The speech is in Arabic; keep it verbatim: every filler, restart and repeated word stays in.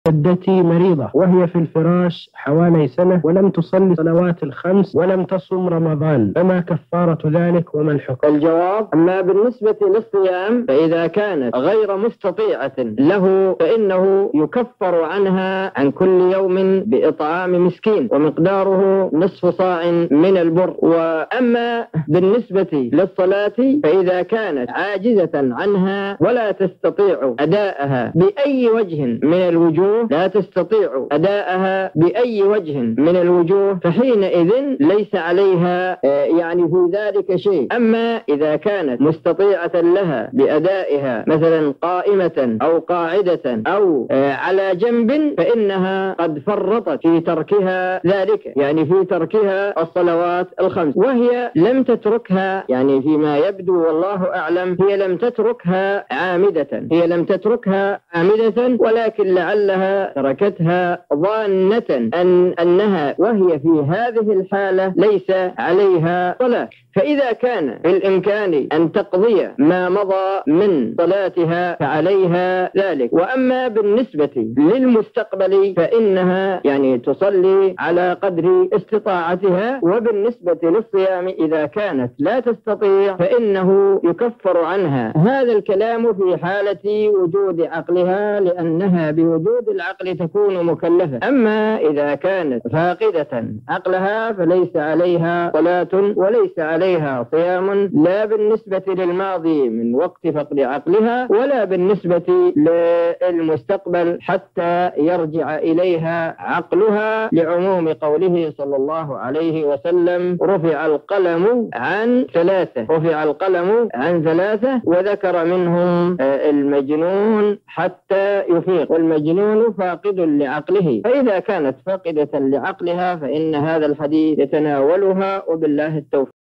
جدتي مريضة وهي في الفراش حوالي سنة ولم تصلي صلوات الخمس ولم تصم رمضان، فما كفارة ذلك وما الحكم؟ الجواب: أما بالنسبة للصيام فإذا كانت غير مستطيعة له فإنه يكفر عنها عن كل يوم بإطعام مسكين ومقداره نصف صاع من البر. وأما بالنسبة للصلاة فإذا كانت عاجزة عنها ولا تستطيع أداءها بأي وجه من الوجوه لا تستطيع أداءها بأي وجه من الوجوه فحينئذ ليس عليها يعني في ذلك شيء. أما إذا كانت مستطيعة لها بأدائها مثلا قائمة أو قاعدة أو على جنب فإنها قد فرطت في تركها ذلك، يعني في تركها الصلوات الخمس، وهي لم تتركها يعني فيما يبدو والله أعلم هي لم تتركها عامدة هي لم تتركها عامدة ولكن لعلها تركتها ظانة أن أنها وهي في هذه الحالة ليس عليها صلاة. فإذا كان بالإمكان أن تقضي ما مضى من صلاتها فعليها ذلك. وأما بالنسبة للمستقبل فإنها يعني تصلي على قدر استطاعتها. وبالنسبة للصيام إذا كانت لا تستطيع فإنه يكفر عنها. هذا الكلام في حالة وجود عقلها، لأنها بوجود العقل تكون مكلفة. أما إذا كانت فاقدة عقلها فليس عليها صلاة وليس عليها صيام، لا بالنسبة للماضي من وقت فقد عقلها ولا بالنسبة للمستقبل حتى يرجع إليها عقلها، لعموم قوله صلى الله عليه وسلم: رفع القلم عن ثلاثة رفع القلم عن ثلاثة وذكر منهم المجنون حتى يفيق، والمجنون فاقد لعقله. فإذا كانت فاقدة لعقلها فإن هذا الحديث يتناولها، وبالله التوفيق.